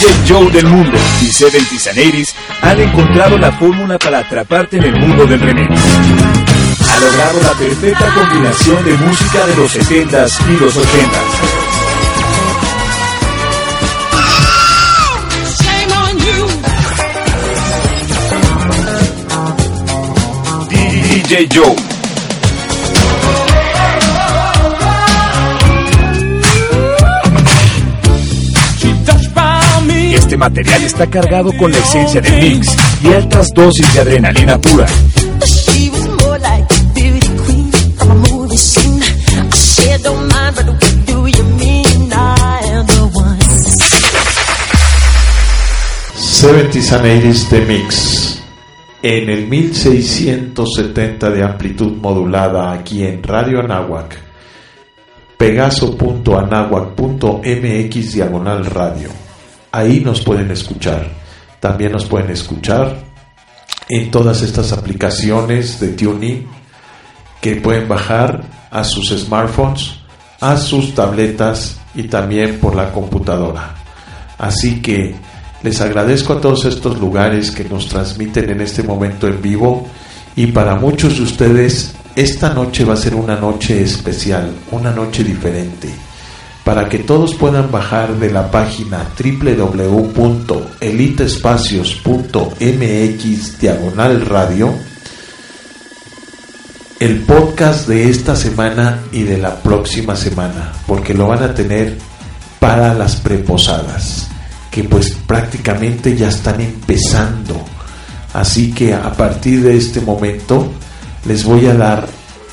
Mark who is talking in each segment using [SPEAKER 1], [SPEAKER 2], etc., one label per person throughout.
[SPEAKER 1] DJ Joe del mundo y 70s and 80s han encontrado la fórmula para atraparte en el mundo del remix. Ha logrado la perfecta combinación de música de los 70s y los 80s. DJ Joe. Este material está cargado con la esencia del mix y altas dosis de adrenalina pura.
[SPEAKER 2] 70s and 80s de mix en el 1670 de amplitud modulada aquí en Radio Anáhuac, pegaso.anáhuac.mx/radio. Ahí nos pueden escuchar. También nos pueden escuchar en todas estas aplicaciones de tuning que pueden bajar a sus smartphones, a sus tabletas y también por la computadora. Así que les agradezco a todos estos lugares que nos transmiten en este momento en vivo, y para muchos de ustedes esta noche va a ser una noche especial, una noche diferente, para que todos puedan bajar de la página www.eliteespacios.mx/radio el podcast de esta semana y de la próxima semana, porque lo van a tener para las preposadas, que pues prácticamente ya están empezando. Así que a partir de este momento les voy a dar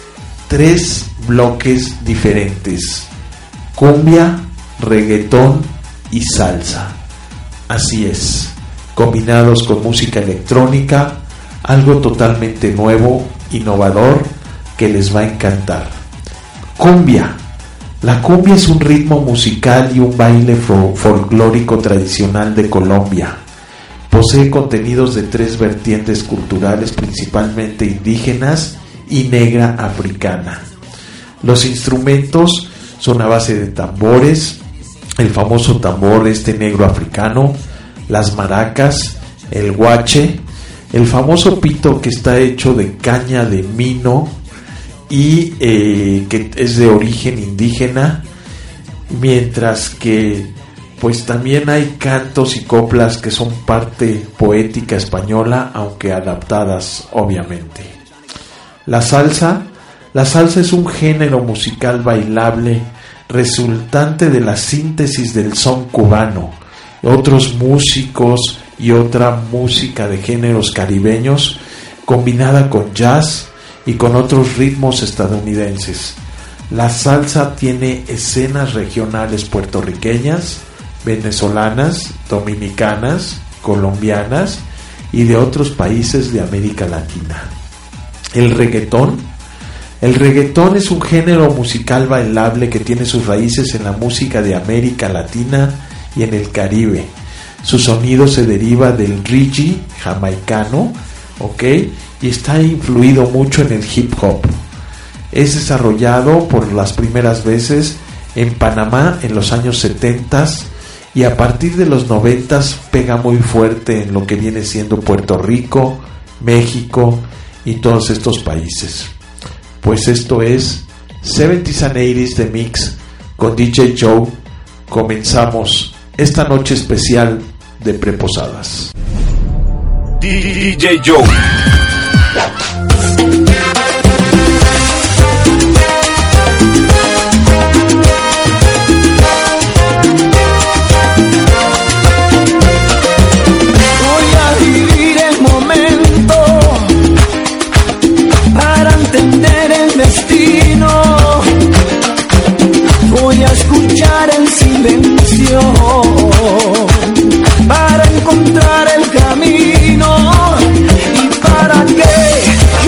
[SPEAKER 2] 3 bloques diferentes: cumbia, reggaetón y salsa. Así es, combinados con música electrónica, algo totalmente nuevo, innovador, que les va a encantar. Cumbia. La cumbia es un ritmo musical y un baile folclórico tradicional de Colombia. Posee contenidos de 3 vertientes culturales, principalmente indígenas y negra africana. Los instrumentos son a base de tambores, el famoso tambor negro africano, las maracas, el guache, el famoso pito, que está hecho de caña de mino y que es de origen indígena, mientras que pues también hay cantos y coplas que son parte poética española, aunque adaptadas obviamente. La salsa es un género musical bailable resultante de la síntesis del son cubano, otros músicos y otra música de géneros caribeños, combinada con jazz y con otros ritmos estadounidenses. La salsa tiene escenas regionales puertorriqueñas, venezolanas, dominicanas, colombianas y de otros países de América Latina. El reggaetón es un género musical bailable que tiene sus raíces en la música de América Latina y en el Caribe. Su sonido se deriva del reggae jamaicano, y está influido mucho en el hip hop. Es desarrollado por las primeras veces en Panamá en los años 70 y a partir de los 90 pega muy fuerte en lo que viene siendo Puerto Rico, México y todos estos países. Pues esto es 70s and 80s de Mix con DJ Joe. Comenzamos esta noche especial de preposadas.
[SPEAKER 1] DJ Joe.
[SPEAKER 3] Voy a escuchar en silencio para encontrar el camino y para que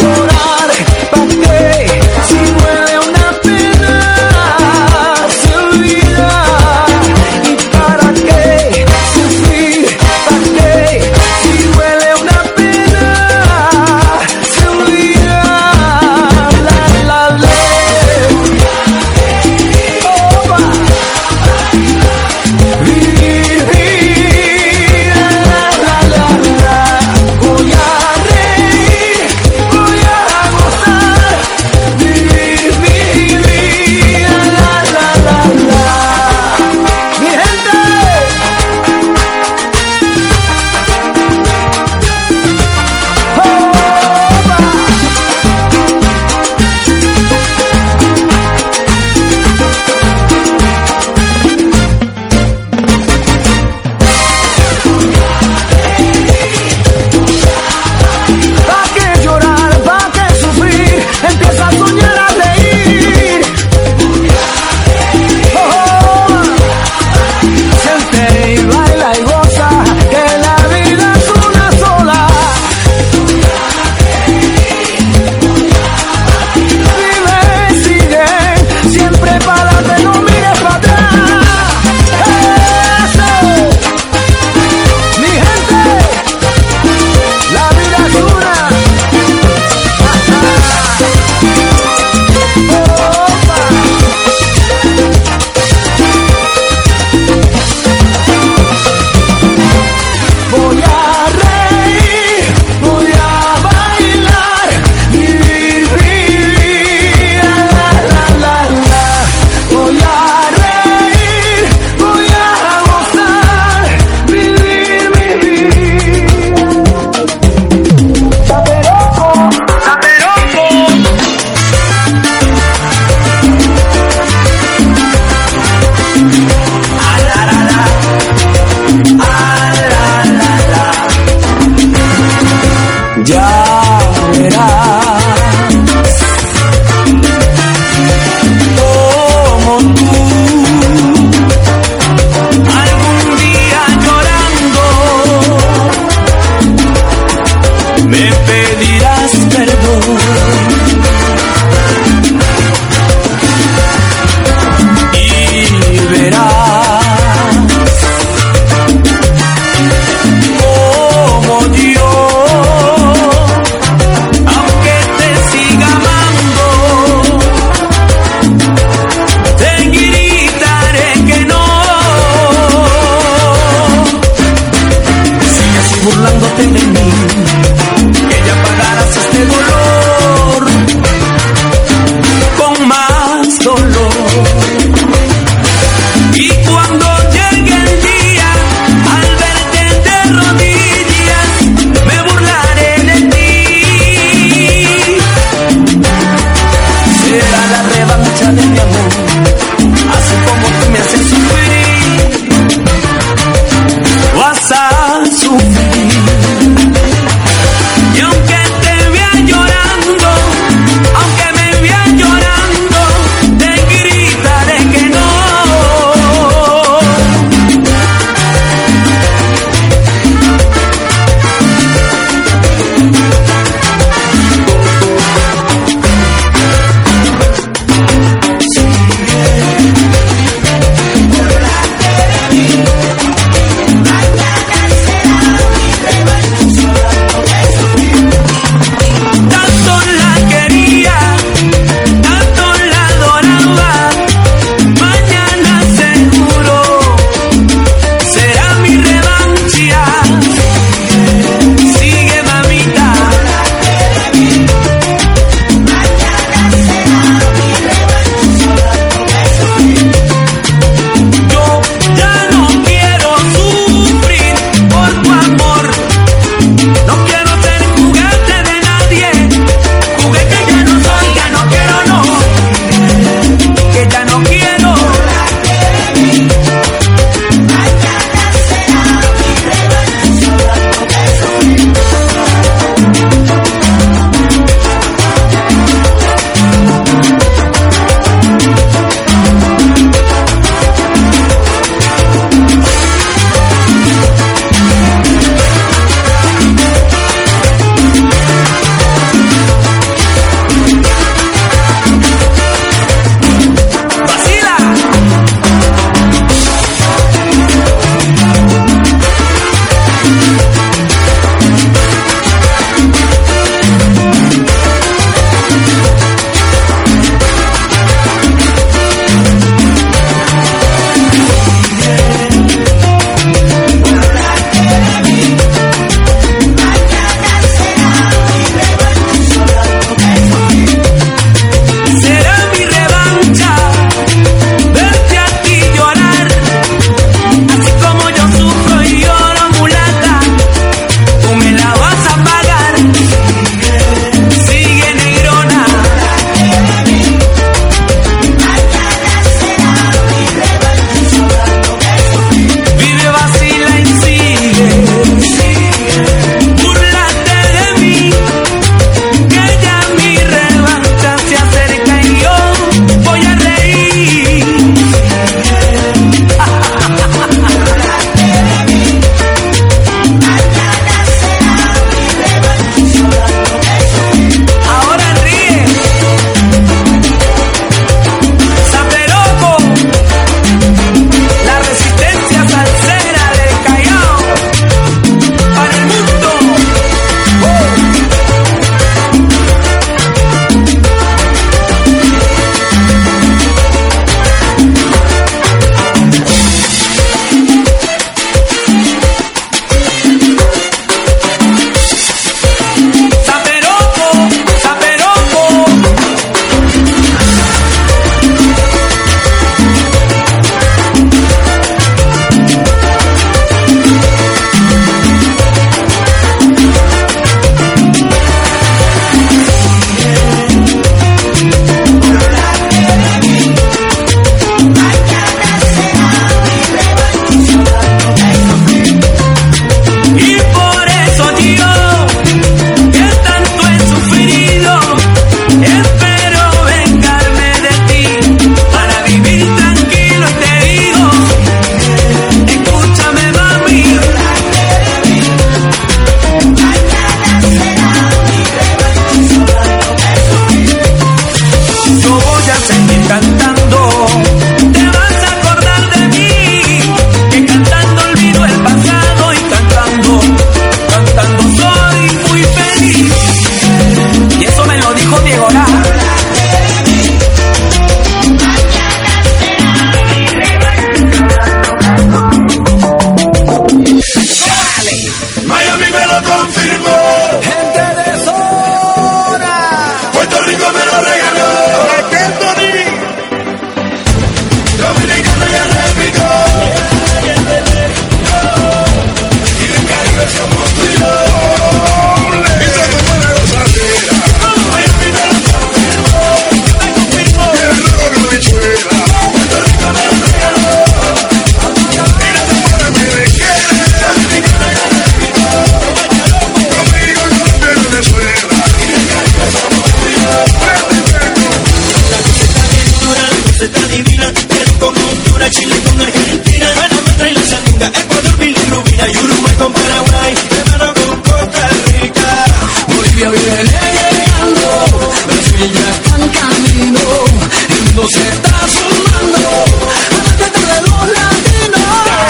[SPEAKER 3] Chile con Argentina, Guatemala y la Sandinga, Ecuador, bilirrubina y Uruguay con Paraguay, hermano con Costa Rica. Bolivia viene llegando, Brasil ya está en camino, el mundo se está sumando a la teta de los latinos.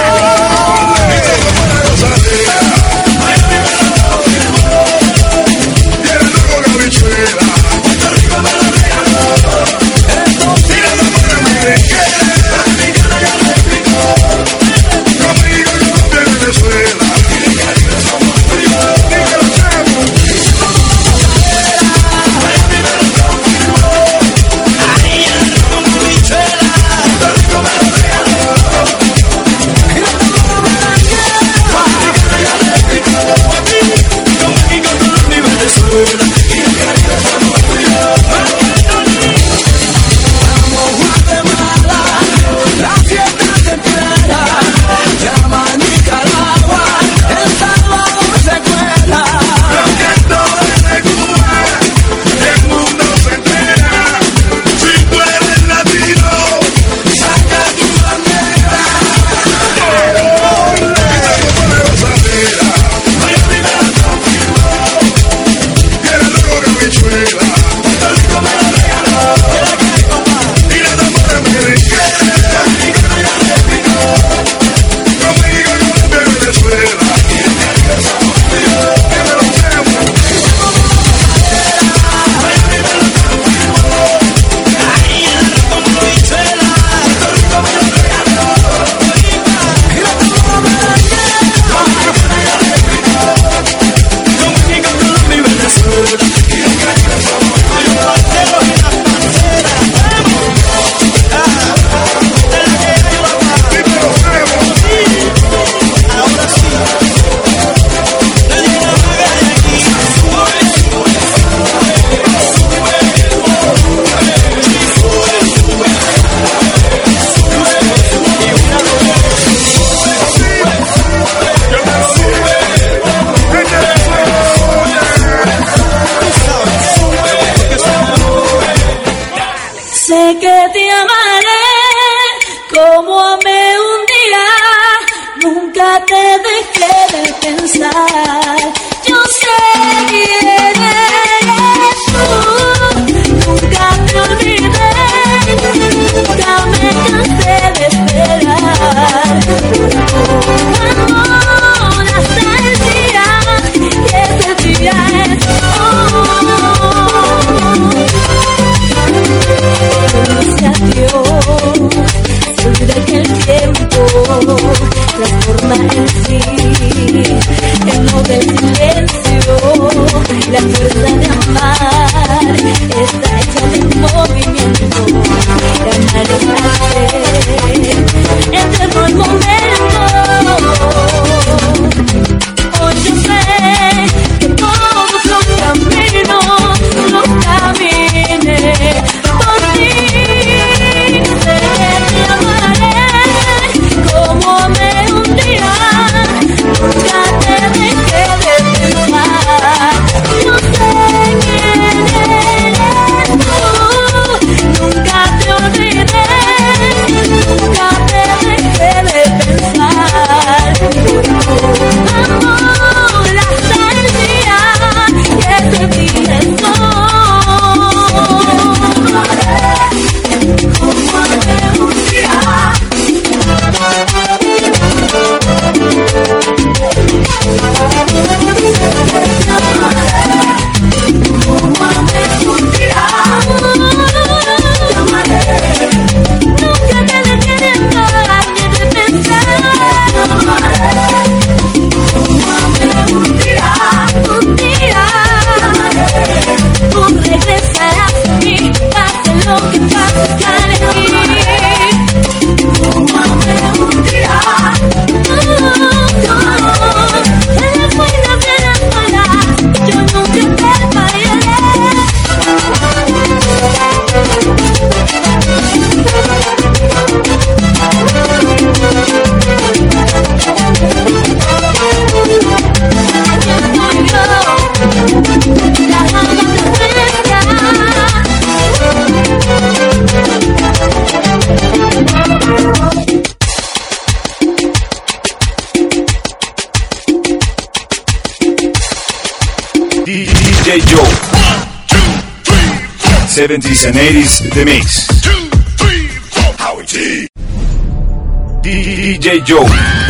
[SPEAKER 4] Sé que te amaré como amé un día, nunca te dejé de pensar. Yo sé quién eres tú, nunca te olvidé, nunca me cansé de esperar. Amor hasta el día, y ese día es hoy. Se adiós, se olvida que el tiempo transforma en sí, el no del silencio, la fuerza de amar está hecha de movimiento, de amar es hacer eterno el momento. Hoy yo sé que todos los caminos los caminé por ti. Sé que te amaré como amé un día, nunca te dejé de pensar. No sé quién eres.
[SPEAKER 1] DJ Joe. 70s and 80s The Mix. DJ Joe.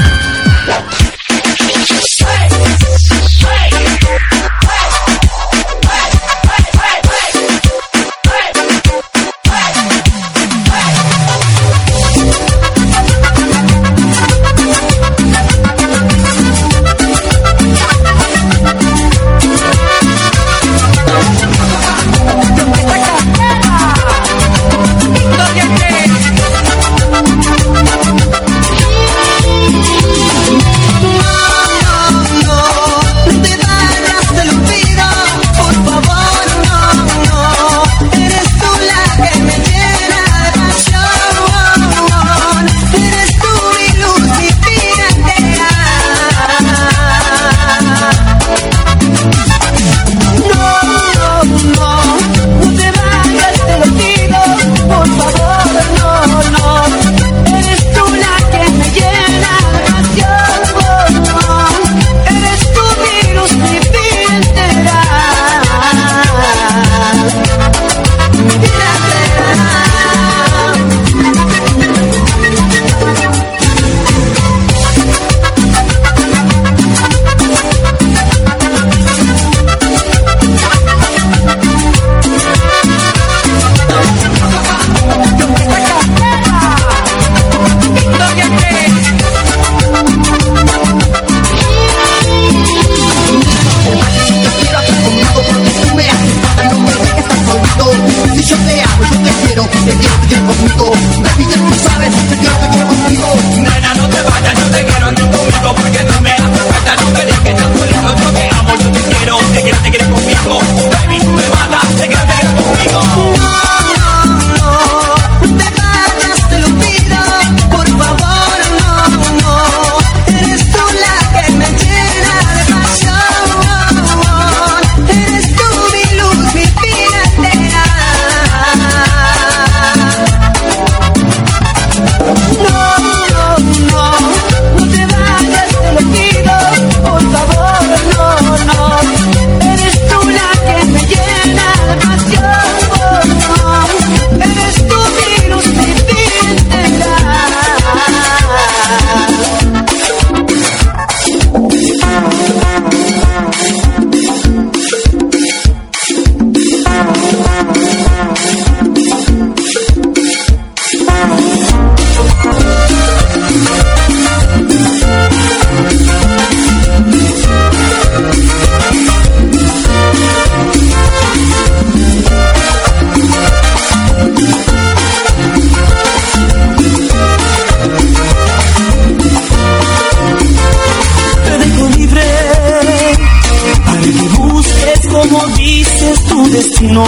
[SPEAKER 3] destino,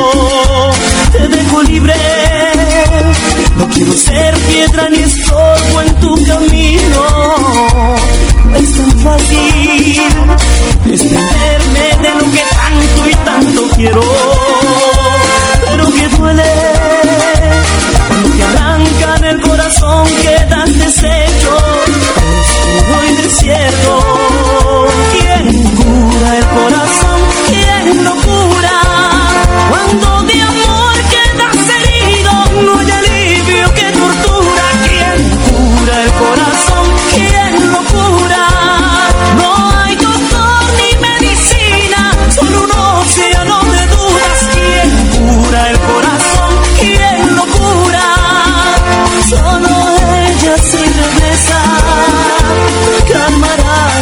[SPEAKER 3] te dejo libre. No quiero ser piedra ni estorbo en tu camino. Es tan fácil desprenderme de lo que tanto y tanto quiero, pero que duele cuando te arrancan el corazón, quedas deshecho, oscuro y desierto. ¿Quién cura el corazón? ¿Quién lo cura? Cuando de amor quedas herido, no hay alivio que tortura. ¿Quién cura el corazón? ¿Quién lo cura? No hay doctor ni medicina, solo un océano de dudas. ¿Quién cura el corazón? ¿Quién lo cura? Solo ella si regresa calmará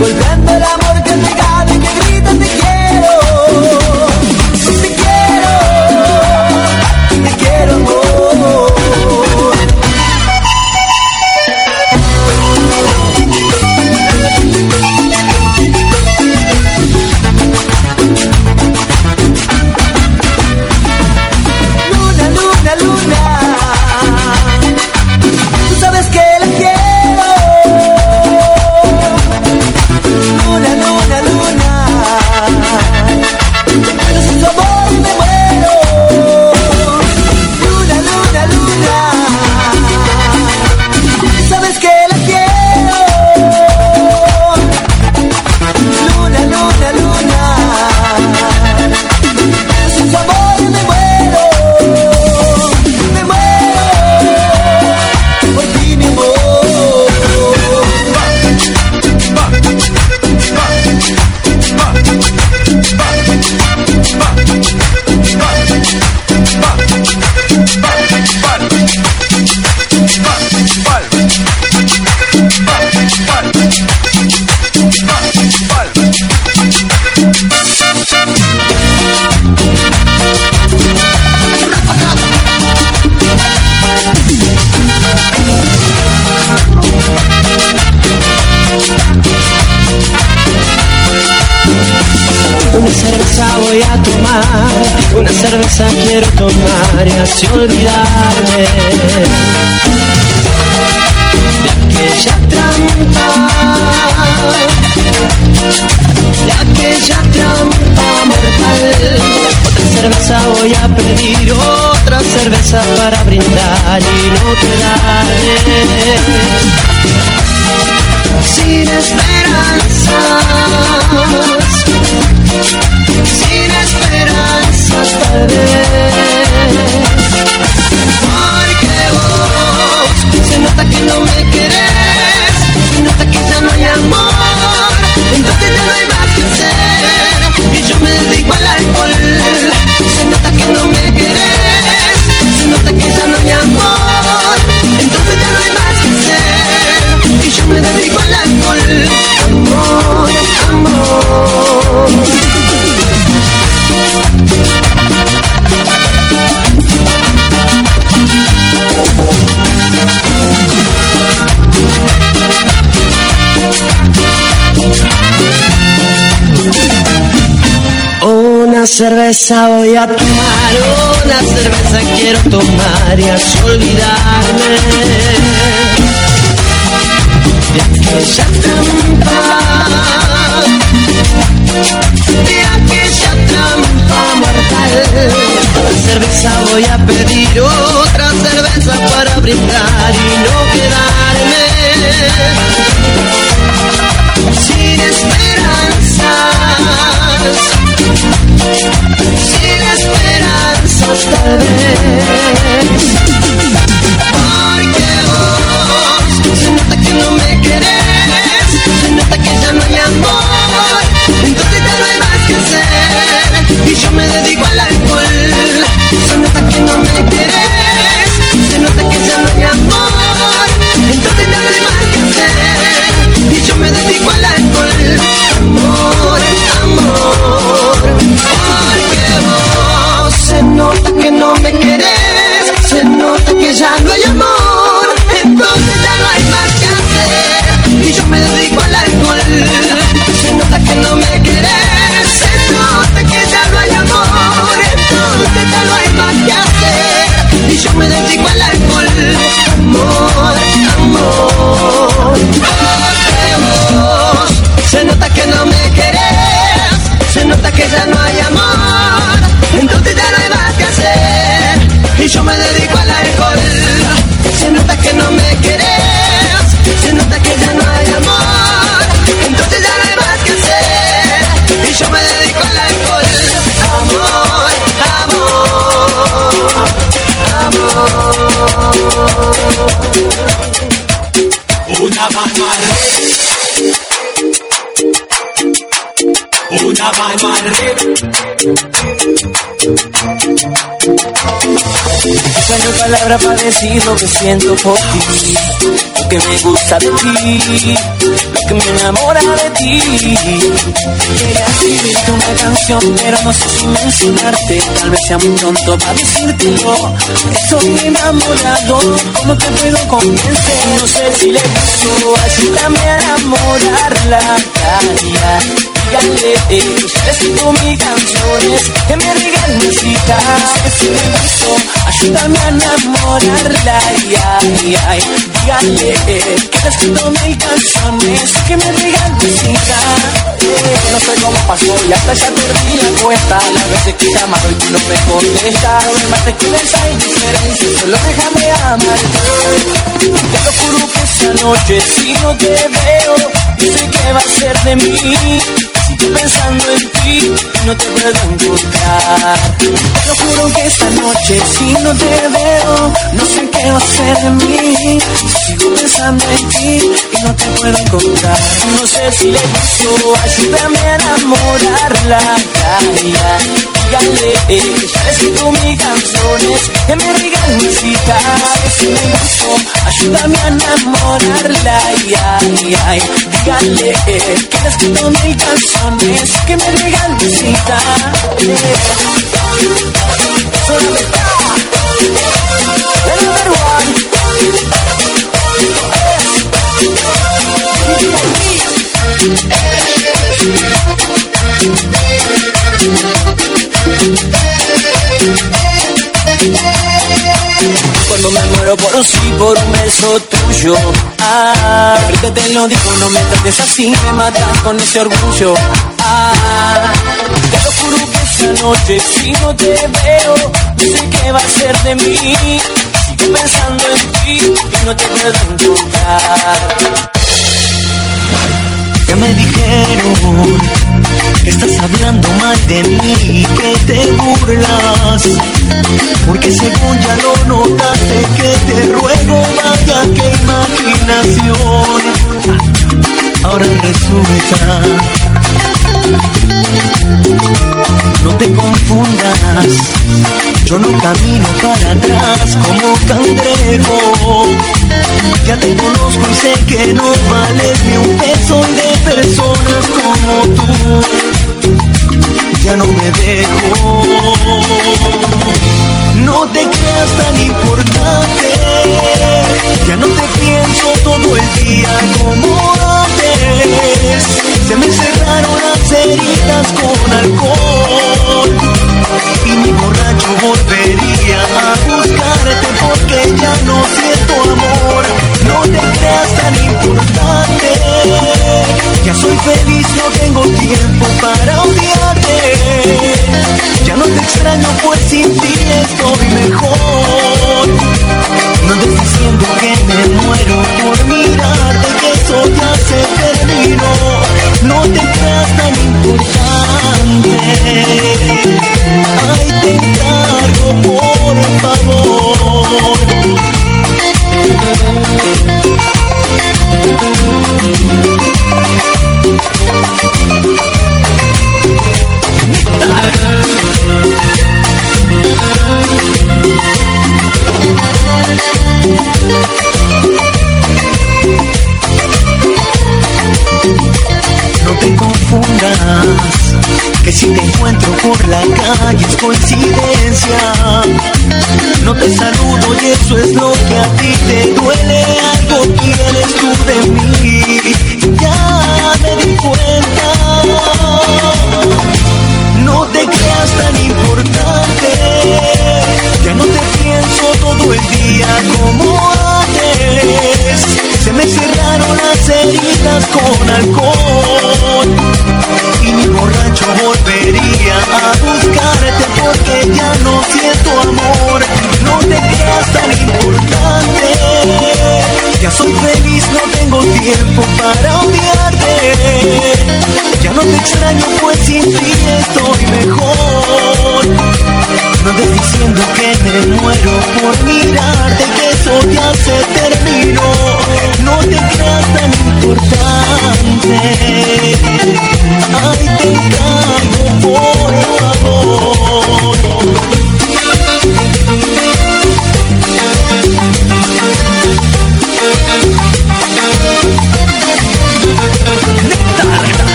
[SPEAKER 3] Volviendo el amor que has negado y que grita te quiero. Te quiero amor. Luna, luna, luna, tú sabes que la quiero. Luna, luna, luna, pero sin tu amor me muero. Luna, luna, luna, tú sabes que la quiero. Luna, luna, luna, pero sin tu amor me muero. Me muero por ti, mi amor. Una cerveza voy a tomar, una cerveza quiero tomar y así olvidarme de aquella trampa mortal. Otra cerveza voy a pedir, otra cerveza para brindar y no quedarme sin esperanzas. Sin esperanzas tal vez, porque vos se nota que no me querés, se nota que ya no hay amor, entonces ya no hay más que hacer y yo me dedico al alcohol. Se nota que no me querés, se nota que ya no hay amor, entonces ya no hay más que hacer y yo me dedico al alcohol. Amor, amor. Una cerveza voy a tomar, una cerveza quiero tomar y así olvidarme de aquella trampa mortal. Otra cerveza voy a pedir, otra cerveza para brindar y no quedarme sin esperanzas. Sin esperanzas tal vez, porque vos se nota que no me querés, se nota que ya no hay amor, entonces ya no hay más que hacer y yo me dedico al alcohol. Se nota que no me querés, se nota que ya no hay amor, entonces ya no hay más que hacer y yo me dedico al alcohol. Amor, amor, porque vos se nota que no me querés, se nota que ya no hay amor, entonces ya no hay más que hacer y yo me dedico al alcohol. Se nota que no me querés, se nota que ya no hay amor, entonces ya no hay más que hacer y yo me dedico al alcohol. Amor, amor, porque vos se nota que no me querés, se nota que ya no hay amor, entonces ya no hay más que hacer y yo me dedico al alcohol. Se nota que no me querés, se nota que ya no hay amor, entonces ya no hay más que hacer y yo me dedico al alcohol. Amor, amor, amor. Una mano una mano arriba. No tengo palabras para decir lo que siento por ti, lo que me gusta de ti. lo que me enamora de ti. Quería escribirte una canción, pero no sé si mencionarte. Tal vez sea muy pronto para decírtelo. Estoy enamorado, ¿cómo te puedo convencer? No sé si le gustó, ayúdame a enamorarla. Dígale, escribo mis canciones, que me regale música. No sé si le gustó, ayúdame a enamorarla. Dígale, que escribo mis canciones, que me regale música. No sé cómo pasó y hasta ya perdí la cuenta. Las veces que he llamado y tú no me contestas. No me mates con esa indiferencia, solo déjame amarte. Te lo juro que esa noche si no te veo, no sé qué va a ser de mí. Sigo pensando en ti y no te puedo encontrar. Te lo juro que esta noche si no te veo, no sé qué va a ser de mí. Sigo pensando en ti y no te puedo encontrar. No sé si le gustó, ayúdame a enamorarla. Dígale, ya le escribo mis canciones, que me regale música. Si le gustó, ayúdame a enamorarla. Dígale, que le escribo mis canciones, que me regale música. The number one. Cuando me muero por un sí, por un beso tuyo. Ahorita te lo digo, no me trates así, me matas con ese orgullo. Te lo juro que esa noche si no te veo, no sé qué va a ser de mí. Sigo pensando en ti y no te puedo encontrar. Ya me dijeron que estás hablando mal de mí, que te burlas, porque según ya lo notaste, que te ruego, vaya que imaginación. Ahora resulta, no te confundas, yo no camino para atrás como cangrejo. Ya te conozco y sé que no vales ni un peso de personas como tú. Ya no me dejo, no te creas tan importante. Ya no te pienso todo el día como antes. Se me cerraron las heridas con alcohol y mi borracho volvería a buscarte porque ya no siento amor. No te creas tan importante. Ya soy feliz, no tengo tiempo para odiarte. Ya no te extraño, pues sin ti estoy mejor. No andes diciendo que me muero por mirarte, que eso ya se terminó. No te creas tan importante. Ay, te encargo, por favor. No te confundas, que si te encuentro por la calle es coincidencia. No te saludo y eso es lo que a ti te duele. Algo tienes tú de mí, ya me di cuenta. No te creas tan importante. Ya no te pienso todo el día como antes. Se me cerraron las heridas con alcohol y mi borracho volvería a buscarte porque ya no siento amor. No te creas tan importante. Ya soy feliz, no tengo tiempo para odiarte. Ya no te extraño, pues sin ti estoy mejor. No andes diciendo que me muero por mirarte, que eso ya se terminó. No te creas tan importante. Ay, te encargo, por favor.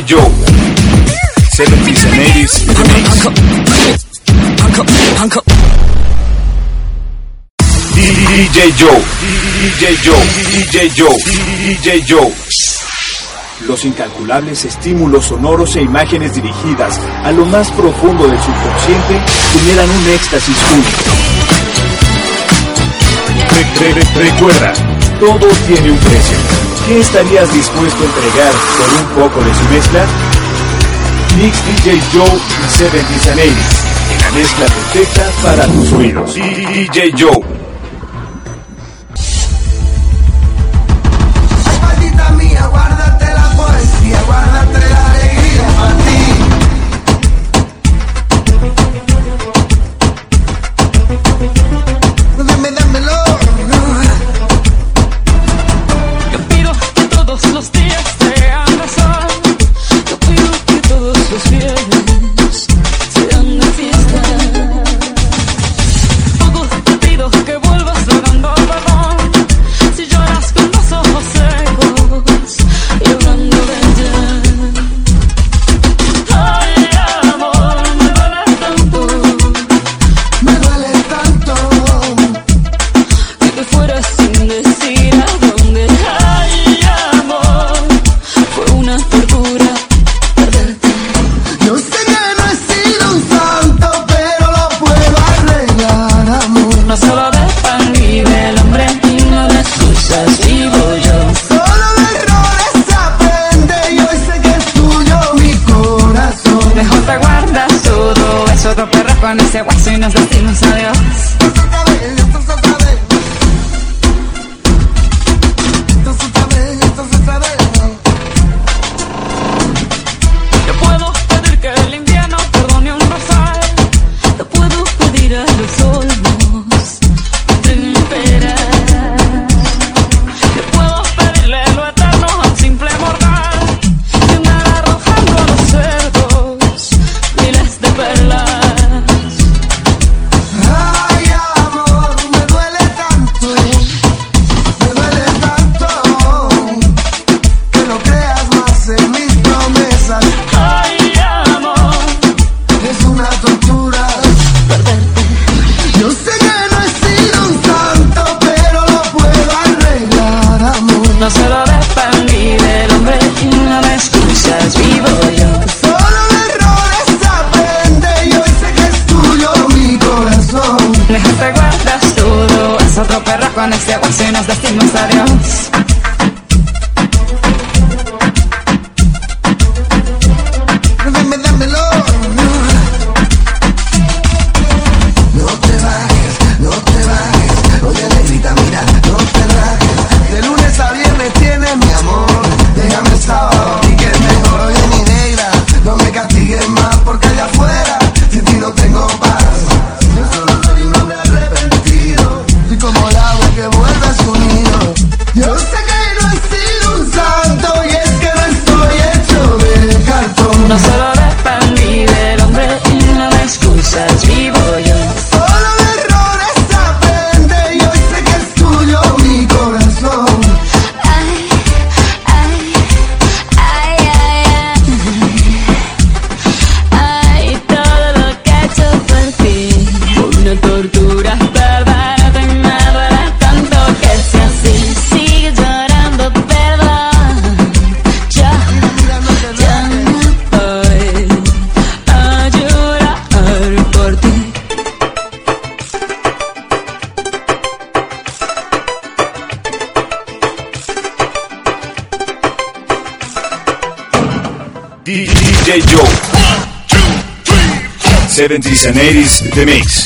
[SPEAKER 1] Joe. 70s and 80s Remix. DJ Joe, DJ Joe, DJ Joe, DJ Joe. Los incalculables estímulos sonoros e imágenes dirigidas a lo más profundo del subconsciente generan un éxtasis único. Recuerda, todo tiene un precio. ¿Qué estarías dispuesto a entregar por un poco de su mezcla? Mix DJ Joe y 70s and 80s, la mezcla perfecta para tus oídos. DJ Joe.
[SPEAKER 3] Guárdate la alegría para ti. Dámelo.
[SPEAKER 5] Yo pido que todos los días sean de sol. Yo pido que todos los viernes sean de fiesta. Poco te pido que vuelvas rogando perdón. Si lloras con los ojos secos y hablando de con ese guaso y nos decimos adiós. Yo puedo pedir que el invierno perdone un rosal. Yo puedo pedir a los olmos temperar. Yo puedo pedirle lo eterno a un simple mortal que andar arrojando a los cerdos miles de perlas. No solo dependí del hombre y no me excusas, vivo yo.
[SPEAKER 3] Solo de errores aprende y hoy sé que es tuyo mi corazón.
[SPEAKER 5] Mejor te guardas todo, es otro perro con este guaso y nos decimos adiós.
[SPEAKER 3] Dámelo. No te bajes. Oye, negrita, mira, no te rajes. De lunes a viernes tienes mi amor. Déjame el sábado y que es mejor. Oye, mi negra, no me castigues más porque allá afuera sin ti no tengo paz. Yo solo soy un hombre arrepentido y como el agua que vuelve a su nido. Yo sé que no he sido un santo y es que no estoy hecho de cartón.
[SPEAKER 5] No solo dependí del hombre y no me excusas, vivo yo.
[SPEAKER 3] Solo de errores aprende y hoy sé que es tuyo mi corazón.
[SPEAKER 4] Ay, ay, ay, ay, ay. Ay, todo lo que he hecho por ti.
[SPEAKER 5] Una tortura perderte me duele tanto que
[SPEAKER 4] Si así sigues llorando, perdón. Ya no voy a llorar por ti.
[SPEAKER 1] DJ Joe. 70s and 80s The Mix.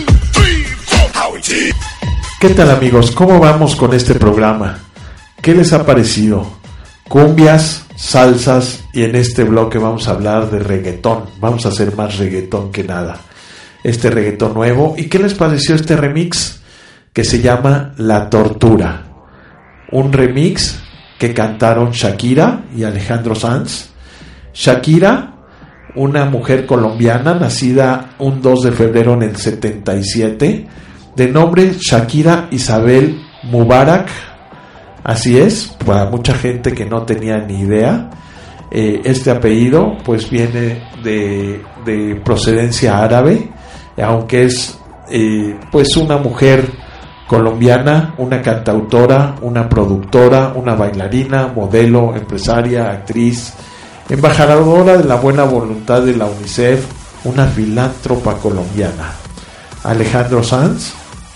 [SPEAKER 2] ¿Qué tal, amigos? ¿Cómo vamos con este programa? ¿Qué les ha parecido? Cumbias, salsas, y en este bloque vamos a hablar de reggaetón. Vamos a hacer más reggaetón que nada. Este reggaetón nuevo. ¿Y qué les pareció este remix que se llama La Tortura? Un remix que cantaron Shakira y Alejandro Sanz. Shakira, una mujer colombiana nacida un 2 de febrero en el 77, de nombre Shakira Isabel Mubarak. Así es, para mucha gente que no tenía ni idea. Este apellido pues viene de procedencia árabe, aunque es pues una mujer colombiana, una cantautora, una productora, una bailarina, modelo, empresaria, actriz, embajadora de la buena voluntad de la UNICEF, una filántropa colombiana. Alejandro Sanz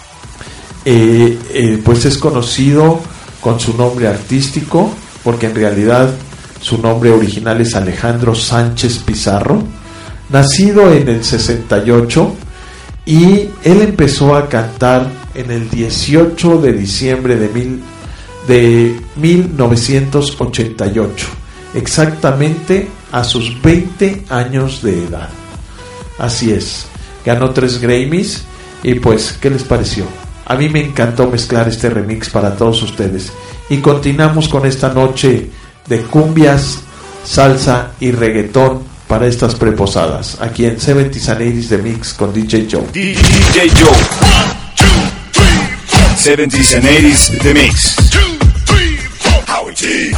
[SPEAKER 2] pues es conocido con su nombre artístico, porque en realidad su nombre original es Alejandro Sánchez Pizarro, nacido en el 68, y él empezó a cantar en el 18 de diciembre de 1988, exactamente a sus 20 años de edad. Así es, ganó 3 Grammys y pues, ¿qué les pareció? A mí me encantó mezclar este remix para todos ustedes. Y continuamos con esta noche de cumbias, salsa y reggaetón para estas preposadas, aquí en 70s and 80s The Mix con DJ Joe.
[SPEAKER 1] DJ Joe. 70s and 80s The Mix. 1, 2, 3, 4. Howie G.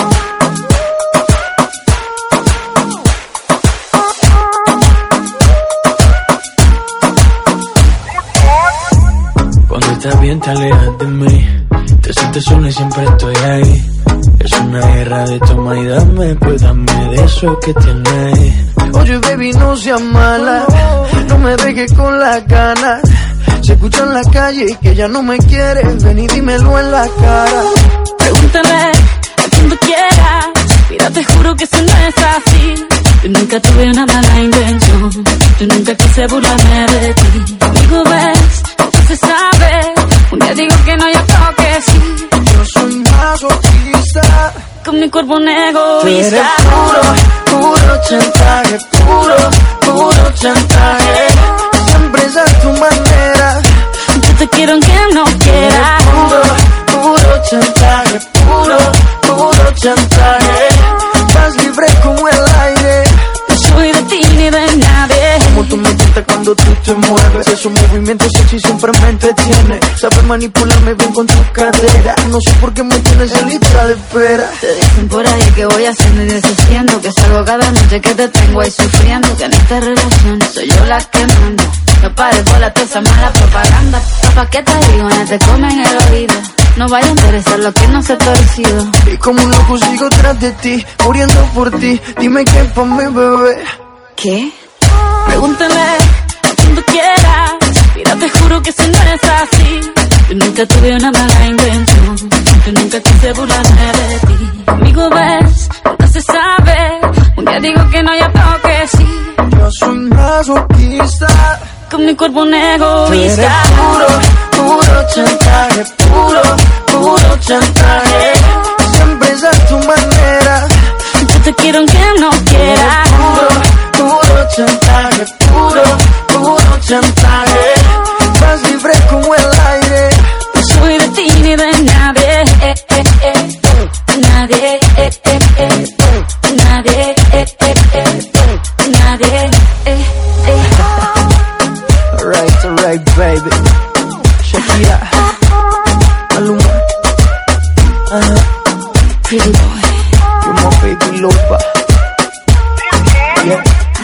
[SPEAKER 6] Cuando estás bien te alejas de mí, te sientes sola y siempre estoy ahí. Es una guerra de toma y dame, pues dame de eso que tienes. Oye baby, no seas mala, no me dejes con las ganas. Se escucha en la calle que ya no me quieres, ven y dímelo en la cara.
[SPEAKER 5] Pregúntale a quien tú quieras, mira te juro que eso no es así. Yo nunca tuve una mala intención, yo nunca quise burlarme de ti. Amigo ves, no se sabe, un día digo que no y otro que sí.
[SPEAKER 6] Yo soy masoquista,
[SPEAKER 5] con mi cuerpo un egoísta.
[SPEAKER 6] tú eres puro chantaje, puro chantaje. Siempre es a tu manera,
[SPEAKER 5] Yo te quiero aunque no quieras.
[SPEAKER 6] puro chantaje, puro chantaje. Vas libre como el aire,
[SPEAKER 5] No soy de ti ni de nadie.
[SPEAKER 6] como tú me gusta cuando tú te mueves. Esos movimientos sexy siempre me entretiene. Sabes manipularme bien con tu cadera. No sé por qué me tienes en lista de espera.
[SPEAKER 5] Te dicen por ahí que voy haciendo y deshaciendo, que salgo cada noche que te tengo ahí sufriendo, que en esta relación soy yo la que manda. No pares bola toda esa mala propaganda. Papá, ¿qué te digo? No te comen el oído. No vaya a interesar lo que no se ha torcido.
[SPEAKER 6] Y como un loco sigo tras de ti, muriendo por ti. Dime qué pa' mi bebé.
[SPEAKER 5] ¿Qué? Pregúntale a quien tú quieras, mira te juro que eso no es así. Yo nunca tuve una mala intención, yo nunca quise burlarme de ti. Amigo ves, nunca se sabe, un día digo que no y otro que sí.
[SPEAKER 6] Yo soy masoquista,
[SPEAKER 5] Con mi cuerpo un
[SPEAKER 6] tú eres
[SPEAKER 5] egoísta.
[SPEAKER 6] puro chantaje, puro chantaje. Siempre es a tu manera,
[SPEAKER 5] Yo te quiero aunque no quieras.
[SPEAKER 6] puro chantaje, puro chantaje. Vas libre como el aire,
[SPEAKER 5] No soy de ti ni de nadie. Nadie. Nadie. Nadie.
[SPEAKER 6] alright baby. Shakira, Maluma,
[SPEAKER 5] Pretty boy.
[SPEAKER 6] you're my baby lover. Yeah,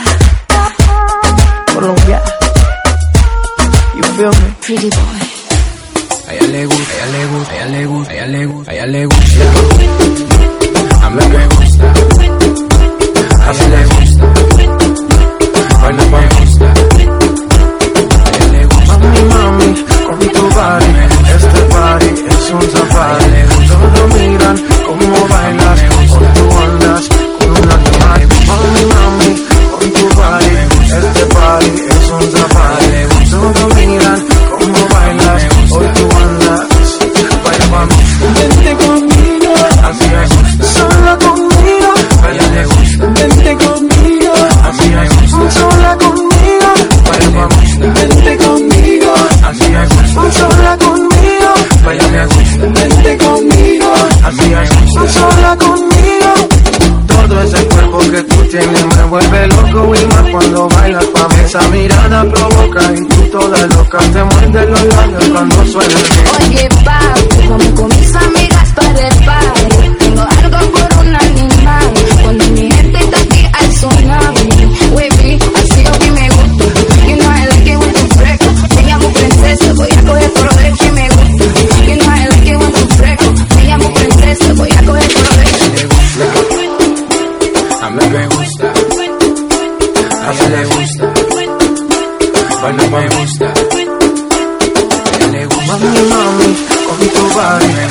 [SPEAKER 6] Colombia, you feel me?
[SPEAKER 5] Pretty boy.
[SPEAKER 6] A ella le gusta, a ella le gusta, a ella le gusta, a ella le gusta, a ella le gusta. A mí me gusta, a mí le gusta. Baila me gusta, a ella le gusta. Mami, con tu body, este party es un safari. Todos miran cómo bailas, hoy tú andas con una toalla. Mami, con tu body, este party es un safari. Todos miran cómo bailas, hoy tú andas. Baila mami, vente conmigo, así es, solo conmigo.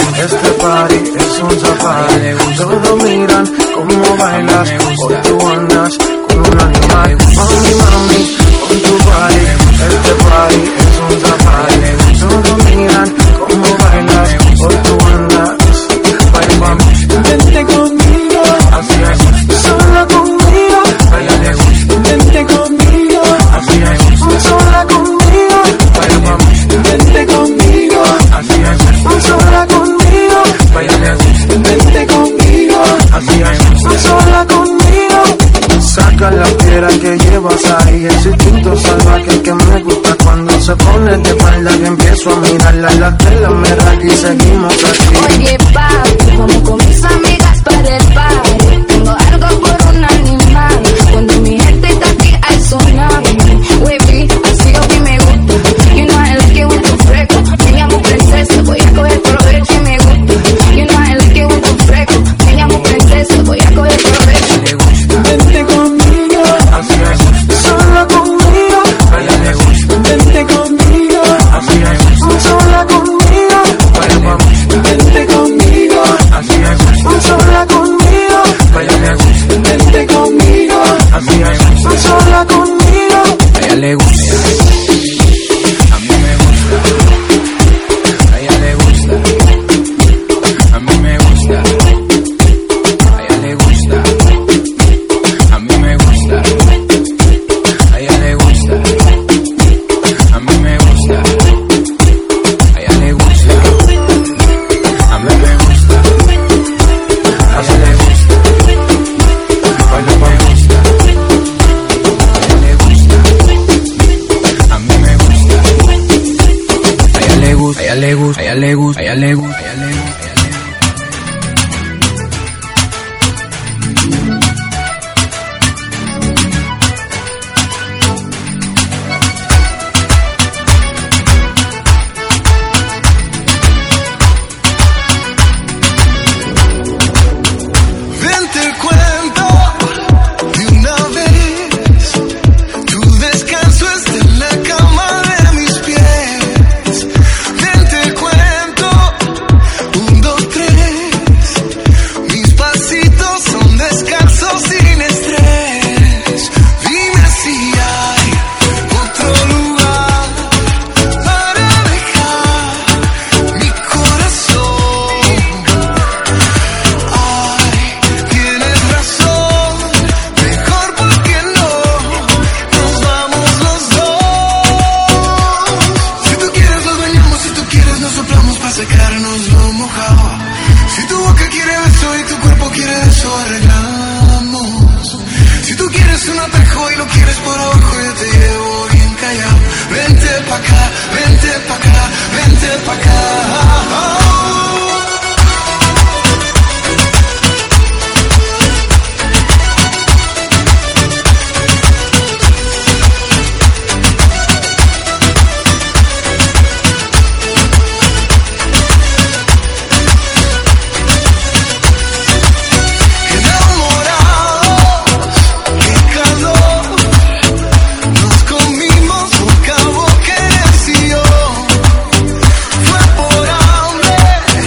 [SPEAKER 6] este party es un safari. Todos miran cómo bailas, hoy tú andas con un animal. Mami, mami, con tu body, este party es un safari. Todos miran cómo bailas, hoy tú andas. Baila mami, vente conmigo, así es. Sola conmigo, a ella le gusta. Vente conmigo, así es. Sola conmigo, baila mami, vente conmigo, así es. Sola conmigo, a ella le gusta. Vente conmigo, así es. Sola conmigo. Saca la piedra que llevas ahí, ese instinto salvaje que me gusta cuando se pone de espalda y empiezo a mirarla, la tela me raya y seguimos así.
[SPEAKER 4] Oye, papi, vamos con mis amigas para el party. Tengo algo por un animal. Cuando mi gente está aquí, hay tsunami. Baby, así a mí me gusta. You know I like it with tu freco. Me llamo princesa, voy a coger provecho y me gusta. You know I like it with tu freco. Me llamo princesa, voy a coger provecho.
[SPEAKER 6] Le gusta. Vente conmigo, así es. Sola conmigo, a ella le gusta. Vente conmigo, así es. Sola conmigo, baila mami. Vente conmigo, así es. Sola conmigo, a ella le gusta. Vente conmigo, así es. Sola conmigo, a ella le gusta. A mí me gusta. A ella le gusta. A mí me gusta. A ella le gusta. A mí me gusta. A ella le gusta. A mí me gusta. A ella le gusta. A mí me gusta. A ella le gusta. Baila me gusta. A ella le gusta. A mí me gusta. A ella le gusta. A ella le gusta. A ella le gusta. A ella le gusta. A ella le gusta.
[SPEAKER 3] Ven te cuento de una vez, tu descanso está en la cama de mis pies. Ven te cuento, 1, 2, 3, mis pasitos son descansos sin estrés. Dime si hay otro lugar para dejar mi corazón. Tienes razón, mejor porque no nos vamos los dos. Si tú quieres nos bañamos, si tú quieres nos soplamos para secarnos lo mojado. Si tu boca quiere beso y tu cuerpo quiere eso, arreglamos. Si tú quieres un atajo y lo quieres por abajo, yo te llevo bien callado. Vente pa' acá, vente pa' acá, vente pa' acá. Enamorados, qué calor, nos comimos boca a boca, eres y yo. Fue por hambre,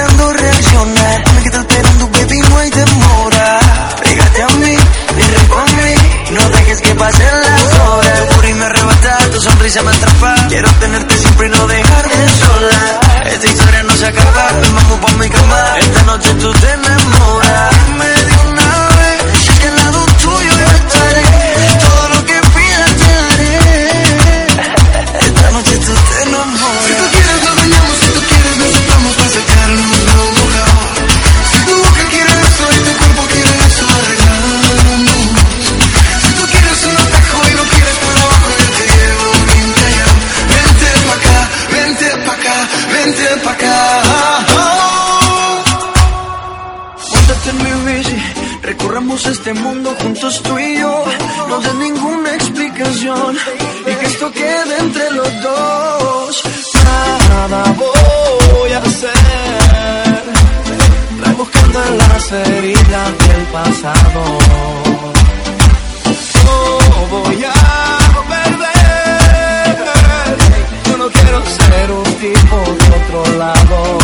[SPEAKER 3] esperando reaccionar. Me quedo esperando, baby, no hay demora. Pégate a mí y respondme, no dejes que pasen las horas. Tu booty me arrebata, tu sonrisa me atrapa. Quiero tenerte siempre y no dejarte sola. Esta historia no se acaba, vamos pa' mi cama. Esta noche tú te enamoras. Dime de una vez, si es que al lado tuyo yo estaré. Todo lo que pidas te daré. Esta noche tú te enamoras. Si tú quieres lo bañamos, si tú quieres nos soplamos para sacarnos lo mojado. Si tu boca quiere eso y tu cuerpo quiere eso, arreglamos. Si tú quieres un atajo y no quieres por abajo, yo te llevo bien allá. Vente pa' acá, vente pa' acá, vente pa' acá. Móntate en mi bici, recorramos este mundo juntos tú y yo. No des ninguna explicación y que esto quede entre los dos. Nada voy a hacer, rebuscando en las heridas del pasado. No voy a perder, yo no quiero ser un tipo de otro lado.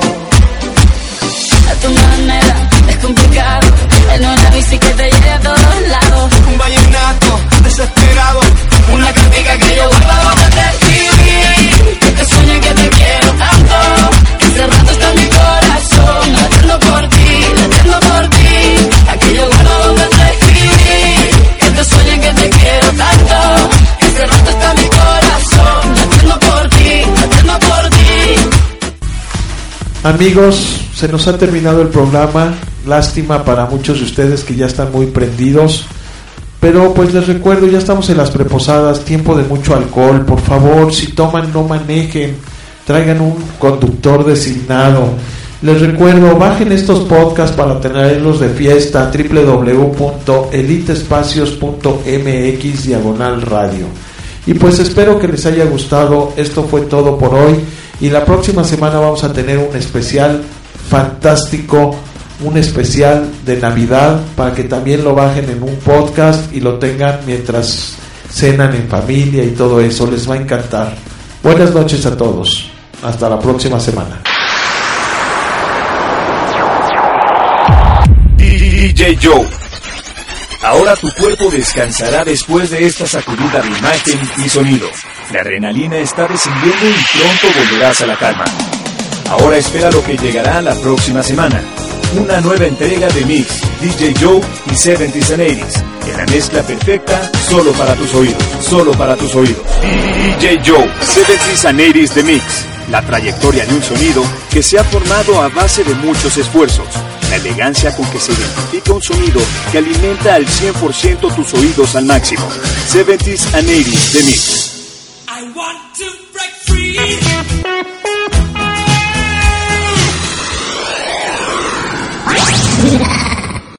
[SPEAKER 5] A tu manera es complicado, en una bici que te lleve a todos lados.
[SPEAKER 3] Un vallenato desesperado,
[SPEAKER 5] Una cantica que yo guardo donde te escribí, que te sueño y que te quiero tanto. Ese rato está en mi corazón, latiendo por ti. Aquí yo guardo donde te escribí, que te sueño y que te quiero tanto. Ese rato está en mi corazón, latiendo por ti.
[SPEAKER 2] Amigos, se nos ha terminado el programa. Lástima para muchos de ustedes que ya están muy prendidos. Pero pues les recuerdo, ya estamos en las preposadas, tiempo de mucho alcohol. Por favor, si toman, no manejen. Traigan un conductor designado. Les recuerdo, bajen estos podcasts para tenerlos de fiesta. www.elitespacios.mx/radio. Y pues espero que les haya gustado. Esto fue todo por hoy. Y la próxima semana vamos a tener un especial fantástico, un especial de Navidad, para que también lo bajen en un podcast y lo tengan mientras cenan en familia y todo eso. Les va a encantar. Buenas noches a todos. Hasta la próxima semana.
[SPEAKER 1] DJ Joe. Ahora tu cuerpo descansará después de esta sacudida de imagen y sonido. La adrenalina está descendiendo y pronto volverás a la calma. Ahora espera lo que llegará la próxima semana. Una nueva entrega de Mix, DJ Joe y 70s and 80s. En la mezcla perfecta, solo para tus oídos. Solo para tus oídos. DJ Joe, 70s and 80s de Mix. La trayectoria de un sonido que se ha formado a base de muchos esfuerzos. La elegancia con que se identifica un sonido que alimenta al 100% tus oídos al máximo. 70s and 80s de Mix.
[SPEAKER 3] I want to break free.
[SPEAKER 4] Yeah.